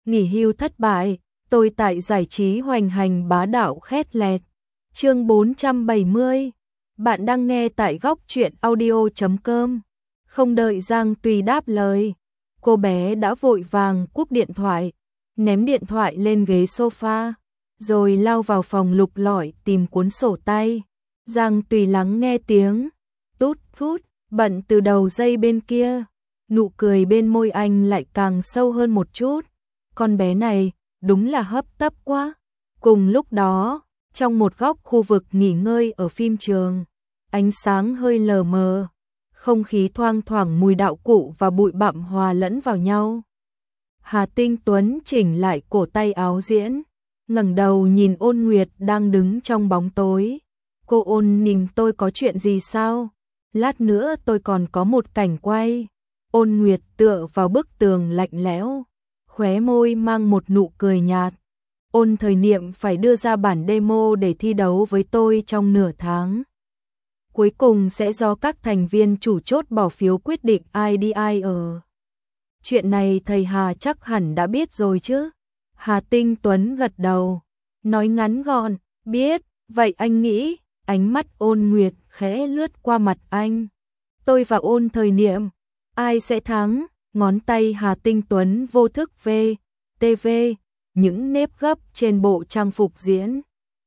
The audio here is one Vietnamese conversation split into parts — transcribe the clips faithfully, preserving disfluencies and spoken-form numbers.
nghỉ hưu thất bại, tôi tại giải trí hoành hành bá đạo khét lẹt. Chương bốn trăm bảy mươi. Bạn đang nghe tại góc truyện audio chấm com. Không đợi Giang Tùy đáp lời, cô bé đã vội vàng cúp điện thoại, ném điện thoại lên ghế sofa, rồi lao vào phòng lục lọi tìm cuốn sổ tay. Giang Tùy lắng nghe tiếng tút tút bận từ đầu dây bên kia, nụ cười bên môi anh lại càng sâu hơn một chút. Con bé này đúng là hấp tấp quá. Cùng lúc đó, trong một góc khu vực nghỉ ngơi ở phim trường, ánh sáng hơi lờ mờ, không khí thoang thoảng mùi đạo cụ và bụi bặm hòa lẫn vào nhau. Hà Tinh Tuấn chỉnh lại cổ tay áo diễn, ngẩng đầu nhìn Ôn Nguyệt đang đứng trong bóng tối. Cô Ôn nhìn tôi có chuyện gì sao? Lát nữa tôi còn có một cảnh quay. Ôn Nguyệt tựa vào bức tường lạnh lẽo, khóe môi mang một nụ cười nhạt. Ôn Thời Niệm phải đưa ra bản demo để thi đấu với tôi trong nửa tháng. Cuối cùng sẽ do các thành viên chủ chốt bỏ phiếu quyết định ai đi ai ở. Chuyện này thầy Hà chắc hẳn đã biết rồi chứ? Hà Tinh Tuấn gật đầu, nói ngắn gọn, biết. Vậy anh nghĩ? Ánh mắt Ôn Nguyệt khẽ lướt qua mặt anh. Tôi và Ôn Thời Niệm, ai sẽ thắng? Ngón tay Hà Tinh Tuấn vô thức về tê vê những nếp gấp trên bộ trang phục diễn.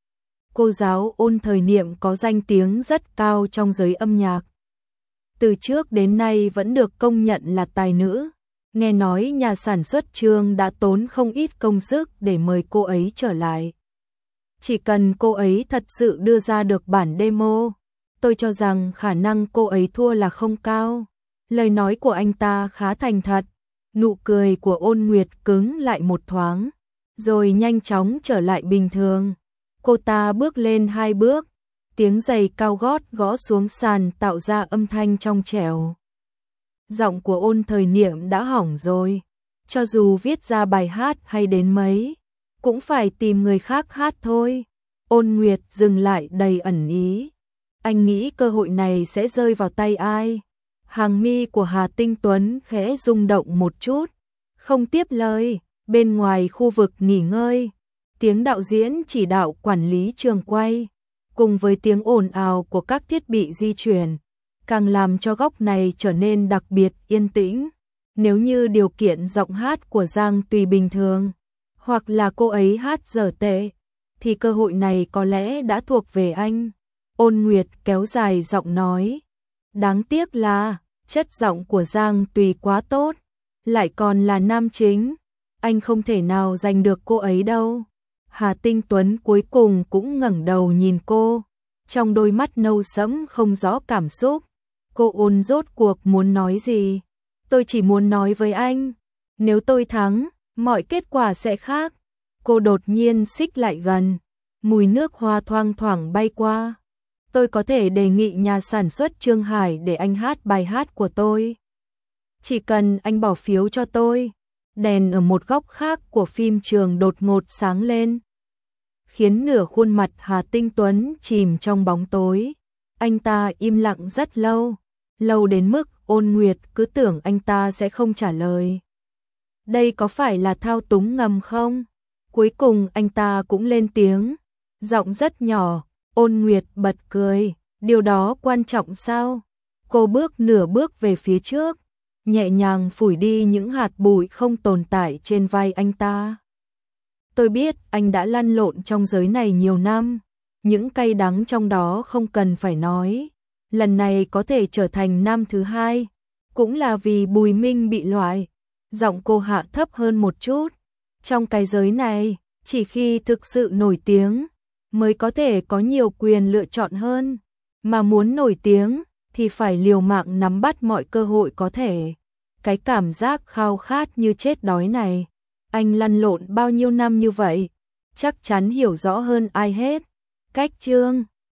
Cô giáo Ôn Thời Niệm có danh tiếng rất cao trong giới âm nhạc. Từ trước đến nay vẫn được công nhận là tài nữ. Nghe nói nhà sản xuất chương đã tốn không ít công sức để mời cô ấy trở lại. Chỉ cần cô ấy thật sự đưa ra được bản demo, tôi cho rằng khả năng cô ấy thua là không cao. Lời nói của anh ta khá thành thật. Nụ cười của Ôn Nguyệt cứng lại một thoáng, rồi nhanh chóng trở lại bình thường. Cô ta bước lên hai bước, tiếng giày cao gót gõ xuống sàn tạo ra âm thanh trong trẻo. Giọng của Ôn Thời Niệm đã hỏng rồi, cho dù viết ra bài hát hay đến mấy, cũng phải tìm người khác hát thôi. Ôn Nguyệt dừng lại đầy ẩn ý. Anh nghĩ cơ hội này sẽ rơi vào tay ai? Hàng mi của Hà Tinh Tuấn khẽ rung động một chút, không tiếp lời. Bên ngoài khu vực nghỉ ngơi, tiếng đạo diễn chỉ đạo quản lý trường quay, cùng với tiếng ồn ào của các thiết bị di chuyển, càng làm cho góc này trở nên đặc biệt yên tĩnh. Nếu như điều kiện giọng hát của Giang Tùy bình thường, hoặc là cô ấy hát dở tệ, thì cơ hội này có lẽ đã thuộc về anh. Ôn Nguyệt kéo dài giọng nói. Đáng tiếc là chất giọng của Giang Tùy quá tốt, lại còn là nam chính. Anh không thể nào giành được cô ấy đâu. Hà Tinh Tuấn cuối cùng cũng ngẩng đầu nhìn cô, trong đôi mắt nâu sẫm không rõ cảm xúc. Cô Ôn rốt cuộc muốn nói gì? Tôi chỉ muốn nói với anh, nếu tôi thắng, mọi kết quả sẽ khác. Cô đột nhiên xích lại gần, mùi nước hoa thoang thoảng bay qua. Tôi có thể đề nghị nhà sản xuất Trương Hải để anh hát bài hát của tôi. Chỉ cần anh bỏ phiếu cho tôi. Đèn ở một góc khác của phim trường đột ngột sáng lên, khiến nửa khuôn mặt Hà Tinh Tuấn chìm trong bóng tối. Anh ta im lặng rất lâu, lâu đến mức Ôn Nguyệt cứ tưởng anh ta sẽ không trả lời. Đây có phải là thao túng ngầm không? Cuối cùng anh ta cũng lên tiếng, giọng rất nhỏ. Ôn Nguyệt bật cười, điều đó quan trọng sao? Cô bước nửa bước về phía trước, nhẹ nhàng phủi đi những hạt bụi không tồn tại trên vai anh ta. Tôi biết anh đã lăn lộn trong giới này nhiều năm, những cay đắng trong đó không cần phải nói. Lần này có thể trở thành năm thứ hai, cũng là vì Bùi Minh bị loại. Giọng cô hạ thấp hơn một chút. Trong cái giới này, chỉ khi thực sự nổi tiếng, mới có thể có nhiều quyền lựa chọn hơn. Mà muốn nổi tiếng, thì phải liều mạng nắm bắt mọi cơ hội có thể. Cái cảm giác khao khát như chết đói này, anh lăn lộn bao nhiêu năm như vậy, chắc chắn hiểu rõ hơn ai hết. Cách chương